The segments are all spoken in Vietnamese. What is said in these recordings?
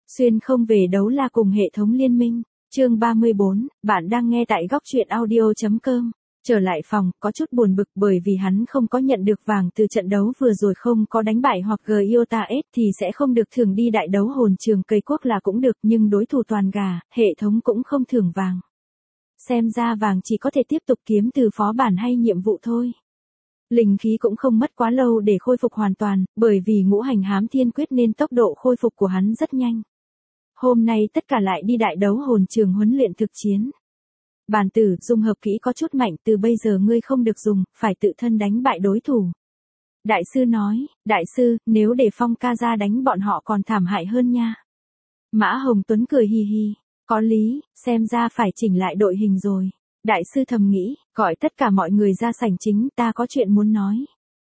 Xuyên không về đấu la cùng hệ thống liên minh. Chương 34, bạn đang nghe tại góc truyện audio.com. Trở lại phòng, có chút buồn bực bởi vì hắn không có nhận được vàng từ trận đấu vừa rồi, không có đánh bại hoặc Giota S thì sẽ không được thưởng đi đại đấu hồn trường cây quốc là cũng được, nhưng đối thủ toàn gà, hệ thống cũng không thưởng vàng. Xem ra vàng chỉ có thể tiếp tục kiếm từ phó bản hay nhiệm vụ thôi. Linh khí cũng không mất quá lâu để khôi phục hoàn toàn, bởi vì ngũ hành hám thiên quyết nên tốc độ khôi phục của hắn rất nhanh. Hôm nay tất cả lại đi đại đấu hồn trường huấn luyện thực chiến. Bản tử, dung hợp kỹ có chút mạnh, từ bây giờ ngươi không được dùng, phải tự thân đánh bại đối thủ. Đại sư nói, đại sư, nếu để Phong ca ra đánh bọn họ còn thảm hại hơn nha. Mã Hồng Tuấn cười hì hì, có lý, xem ra phải chỉnh lại đội hình rồi. Đại sư thầm nghĩ, gọi tất cả mọi người ra sảnh chính, ta có chuyện muốn nói.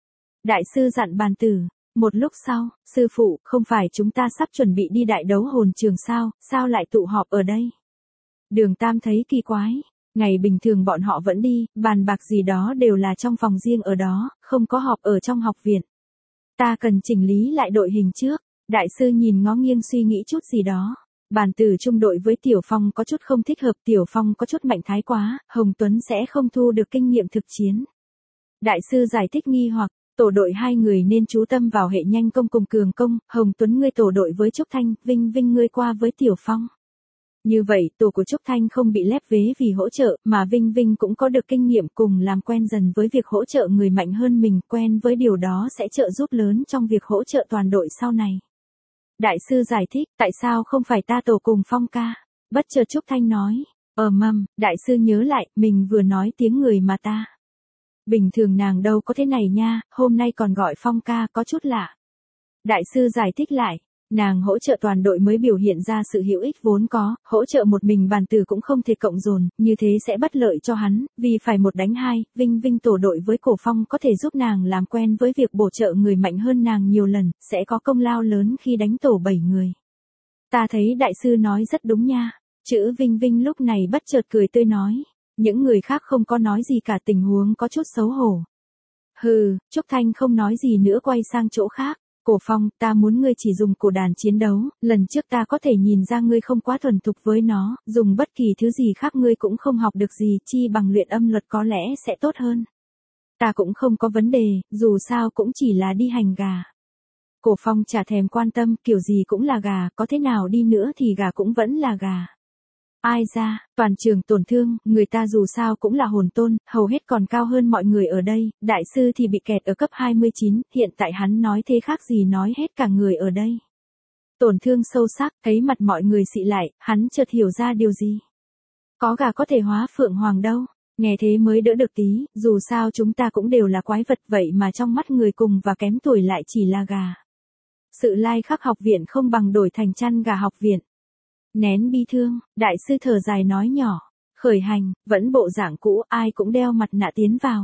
Đại sư dặn bàn tử. Một lúc sau, sư phụ, không phải chúng ta sắp chuẩn bị đi đại đấu hồn trường sao lại tụ họp ở đây? Đường Tam thấy kỳ quái, ngày bình thường bọn họ vẫn đi, bàn bạc gì đó đều là trong phòng riêng ở đó, không có họp ở trong học viện. Ta cần chỉnh lý lại đội hình trước, đại sư nhìn ngó nghiêng suy nghĩ chút gì đó. Bàn tử chung đội với Tiểu Phong có chút không thích hợp, Tiểu Phong có chút mạnh thái quá, Hồng Tuấn sẽ không thu được kinh nghiệm thực chiến. Đại sư giải thích nghi hoặc, tổ đội hai người nên chú tâm vào hệ nhanh công cùng cường công, Hồng Tuấn ngươi tổ đội với Trúc Thanh, Vinh Vinh ngươi qua với Tiểu Phong. Như vậy, tổ của Trúc Thanh không bị lép vế vì hỗ trợ, mà Vinh Vinh cũng có được kinh nghiệm cùng làm quen dần với việc hỗ trợ người mạnh hơn mình, quen với điều đó sẽ trợ giúp lớn trong việc hỗ trợ toàn đội sau này. Đại sư giải thích, tại sao không phải ta tổ cùng Phong ca? Bất chợt Trúc Thanh nói, đại sư nhớ lại, mình vừa nói tiếng người mà ta. Bình thường nàng đâu có thế này nha, hôm nay còn gọi Phong ca có chút lạ. Đại sư giải thích lại, nàng hỗ trợ toàn đội mới biểu hiện ra sự hữu ích vốn có, hỗ trợ một mình bàn tử cũng không thể cộng dồn, như thế sẽ bất lợi cho hắn, vì phải một đánh hai, Vinh Vinh tổ đội với Cổ Phong có thể giúp nàng làm quen với việc bổ trợ người mạnh hơn nàng nhiều lần, sẽ có công lao lớn khi đánh tổ 7 người. Ta thấy đại sư nói rất đúng nha, chữ Vinh Vinh lúc này bất chợt cười tươi nói. Những người khác không có nói gì cả, tình huống có chút xấu hổ. Hừ, Trúc Thanh không nói gì nữa quay sang chỗ khác. Cổ Phong, ta muốn ngươi chỉ dùng cổ đàn chiến đấu, lần trước ta có thể nhìn ra ngươi không quá thuần thục với nó, dùng bất kỳ thứ gì khác ngươi cũng không học được gì, chi bằng luyện âm luật có lẽ sẽ tốt hơn. Ta cũng không có vấn đề, dù sao cũng chỉ là đi hành gà. Cổ Phong chả thèm quan tâm, kiểu gì cũng là gà, có thế nào đi nữa thì gà cũng vẫn là gà. Ai ra, toàn trường tổn thương, người ta dù sao cũng là hồn tôn, hầu hết còn cao hơn mọi người ở đây, đại sư thì bị kẹt ở cấp 29, hiện tại hắn nói thế khác gì nói hết cả người ở đây. Tổn thương sâu sắc, thấy mặt mọi người xị lại, hắn chợt hiểu ra điều gì. Có gà có thể hóa phượng hoàng đâu, nghe thế mới đỡ được tí, dù sao chúng ta cũng đều là quái vật vậy mà trong mắt người cùng và kém tuổi lại chỉ là gà. Sự lai khắc học viện không bằng đổi thành chăn gà học viện. Nén bi thương, đại sư thở dài nói nhỏ, khởi hành, vẫn bộ dạng cũ, ai cũng đeo mặt nạ tiến vào.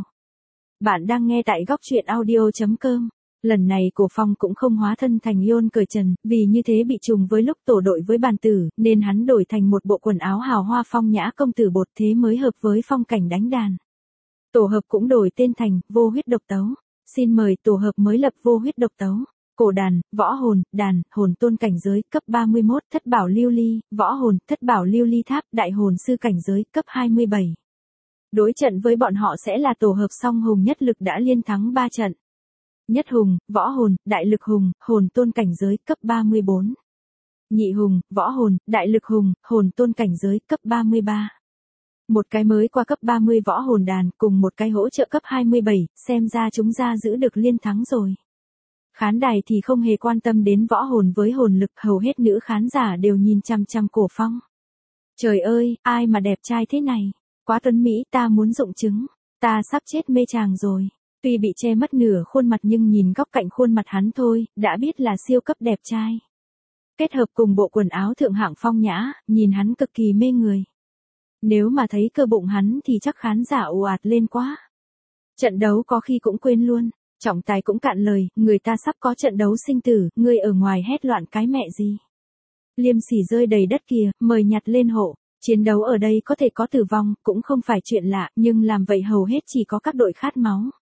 Bạn đang nghe tại góc truyện audio.com. Lần này Cổ Phong cũng không hóa thân thành Yon cởi trần, vì như thế bị trùng với lúc tổ đội với bàn tử, nên hắn đổi thành một bộ quần áo hào hoa phong nhã công tử bột, thế mới hợp với phong cảnh đánh đàn. Tổ hợp cũng đổi tên thành Vô Huyết Độc Tấu. Xin mời tổ hợp mới lập Vô Huyết Độc Tấu. Cổ đàn, võ hồn, đàn, hồn tôn cảnh giới, cấp 31, thất bảo lưu ly, võ hồn, thất bảo lưu ly tháp, đại hồn sư cảnh giới, cấp 27. Đối trận với bọn họ sẽ là tổ hợp song hùng nhất lực đã liên thắng 3 trận. Nhất hùng, võ hồn, đại lực hùng, hồn tôn cảnh giới, cấp 34. Nhị hùng, võ hồn, đại lực hùng, hồn tôn cảnh giới, cấp 33. Một cái mới qua cấp 30 võ hồn đàn, cùng một cái hỗ trợ cấp 27, xem ra chúng ta giữ được liên thắng rồi. Khán đài thì không hề quan tâm đến võ hồn với hồn lực, hầu hết nữ khán giả đều nhìn chăm chăm Cổ Phong. Trời ơi, ai mà đẹp trai thế này, quá tuấn mỹ, ta muốn rụng trứng, ta sắp chết mê chàng rồi. Tuy bị che mất nửa khuôn mặt nhưng nhìn góc cạnh khuôn mặt hắn thôi, đã biết là siêu cấp đẹp trai. Kết hợp cùng bộ quần áo thượng hạng phong nhã, nhìn hắn cực kỳ mê người. Nếu mà thấy cơ bụng hắn thì chắc khán giả ồ ạt lên quá. Trận đấu có khi cũng quên luôn. Trọng tài cũng cạn lời, người ta sắp có trận đấu sinh tử, ngươi ở ngoài hét loạn cái mẹ gì. Liêm sỉ rơi đầy đất kìa, mời nhặt lên hộ. Chiến đấu ở đây có thể có tử vong, cũng không phải chuyện lạ, nhưng làm vậy hầu hết chỉ có các đội khát máu.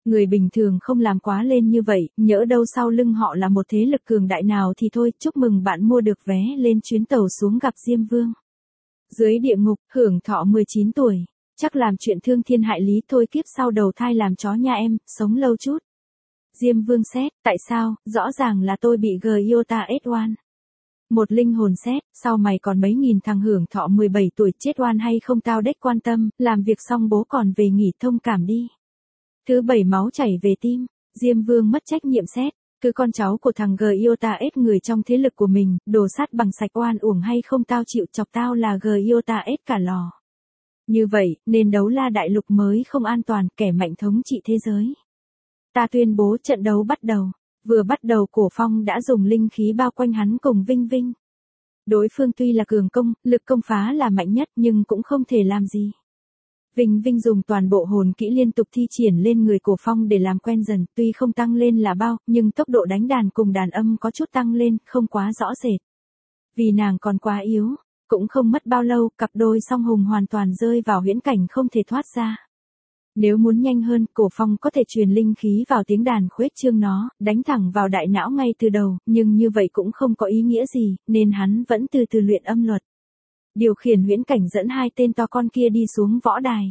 Người bình thường không làm quá lên như vậy, nhỡ đâu sau lưng họ là một thế lực cường đại nào thì thôi, chúc mừng bạn mua được vé lên chuyến tàu xuống gặp Diêm Vương. Dưới địa ngục, hưởng thọ 19 tuổi. Chắc làm chuyện thương thiên hại lý thôi, kiếp sau đầu thai làm chó nha em, sống lâu chút. Diêm Vương xét, tại sao, rõ ràng là tôi bị Gyota S1. Một linh hồn xét, sau mày còn mấy nghìn thằng hưởng thọ 17 tuổi chết oan hay không tao đếch quan tâm, làm việc xong bố còn về nghỉ thông cảm đi. Thứ 7 máu chảy về tim, Diêm Vương mất trách nhiệm xét, cứ con cháu của thằng Gyota S người trong thế lực của mình, đồ sát bằng sạch oan uổng hay không tao chịu chọc tao là Gyota S cả lò. Như vậy, nên Đấu La Đại Lục mới không an toàn, kẻ mạnh thống trị thế giới. Ta tuyên bố trận đấu bắt đầu. Vừa bắt đầu Cổ Phong đã dùng linh khí bao quanh hắn cùng Vinh Vinh. Đối phương tuy là cường công, lực công phá là mạnh nhất nhưng cũng không thể làm gì. Vinh Vinh dùng toàn bộ hồn kỹ liên tục thi triển lên người Cổ Phong để làm quen dần, tuy không tăng lên là bao, nhưng tốc độ đánh đàn cùng đàn âm có chút tăng lên, không quá rõ rệt. Vì nàng còn quá yếu, cũng không mất bao lâu, cặp đôi song hùng hoàn toàn rơi vào huyễn cảnh không thể thoát ra. Nếu muốn nhanh hơn, Cổ Phong có thể truyền linh khí vào tiếng đàn khuếch trương nó, đánh thẳng vào đại não ngay từ đầu, nhưng như vậy cũng không có ý nghĩa gì, nên hắn vẫn từ từ luyện âm luật. Điều khiển huyễn cảnh dẫn hai tên to con kia đi xuống võ đài.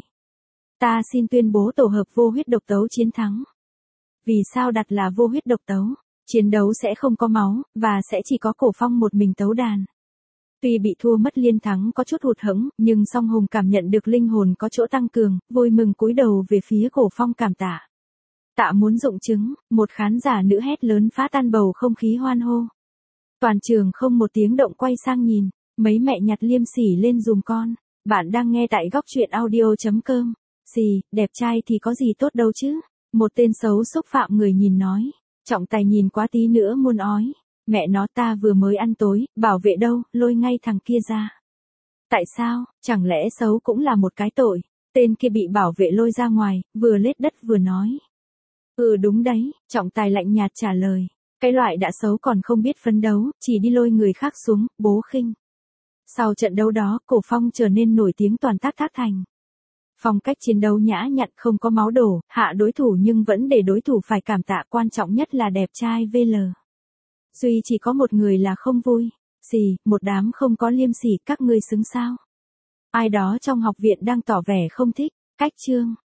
Ta xin tuyên bố tổ hợp vô huyết độc tấu chiến thắng. Vì sao đặt là vô huyết độc tấu? Chiến đấu sẽ không có máu, và sẽ chỉ có Cổ Phong một mình tấu đàn. Tuy bị thua mất liên thắng có chút hụt hẫng, nhưng song hùng cảm nhận được linh hồn có chỗ tăng cường, vui mừng cúi đầu về phía Cổ Phong cảm tạ. Tạ muốn dụng chứng, một khán giả nữ hét lớn phá tan bầu không khí hoan hô. Toàn trường không một tiếng động quay sang nhìn, mấy mẹ nhặt liêm sỉ lên dùm con. Bạn đang nghe tại góc truyện audio.com. Xì, đẹp trai thì có gì tốt đâu chứ. Một tên xấu xúc phạm người nhìn nói. Trọng tài nhìn quá tí nữa muốn ói. Mẹ nó ta vừa mới ăn tối, bảo vệ đâu, lôi ngay thằng kia ra. Tại sao, chẳng lẽ xấu cũng là một cái tội? Tên kia bị bảo vệ lôi ra ngoài, vừa lết đất vừa nói. Đúng đấy, trọng tài lạnh nhạt trả lời. Cái loại đã xấu còn không biết phấn đấu, chỉ đi lôi người khác xuống, bố khinh. Sau trận đấu đó, Cổ Phong trở nên nổi tiếng toàn Thác Thành. Phong cách chiến đấu nhã nhặn không có máu đổ, hạ đối thủ nhưng vẫn để đối thủ phải cảm tạ, quan trọng nhất là đẹp trai VL. Duy chỉ có một người là không vui. Gì, một đám không có liêm sỉ, các ngươi xứng sao? Ai đó trong học viện đang tỏ vẻ không thích. Cách chương.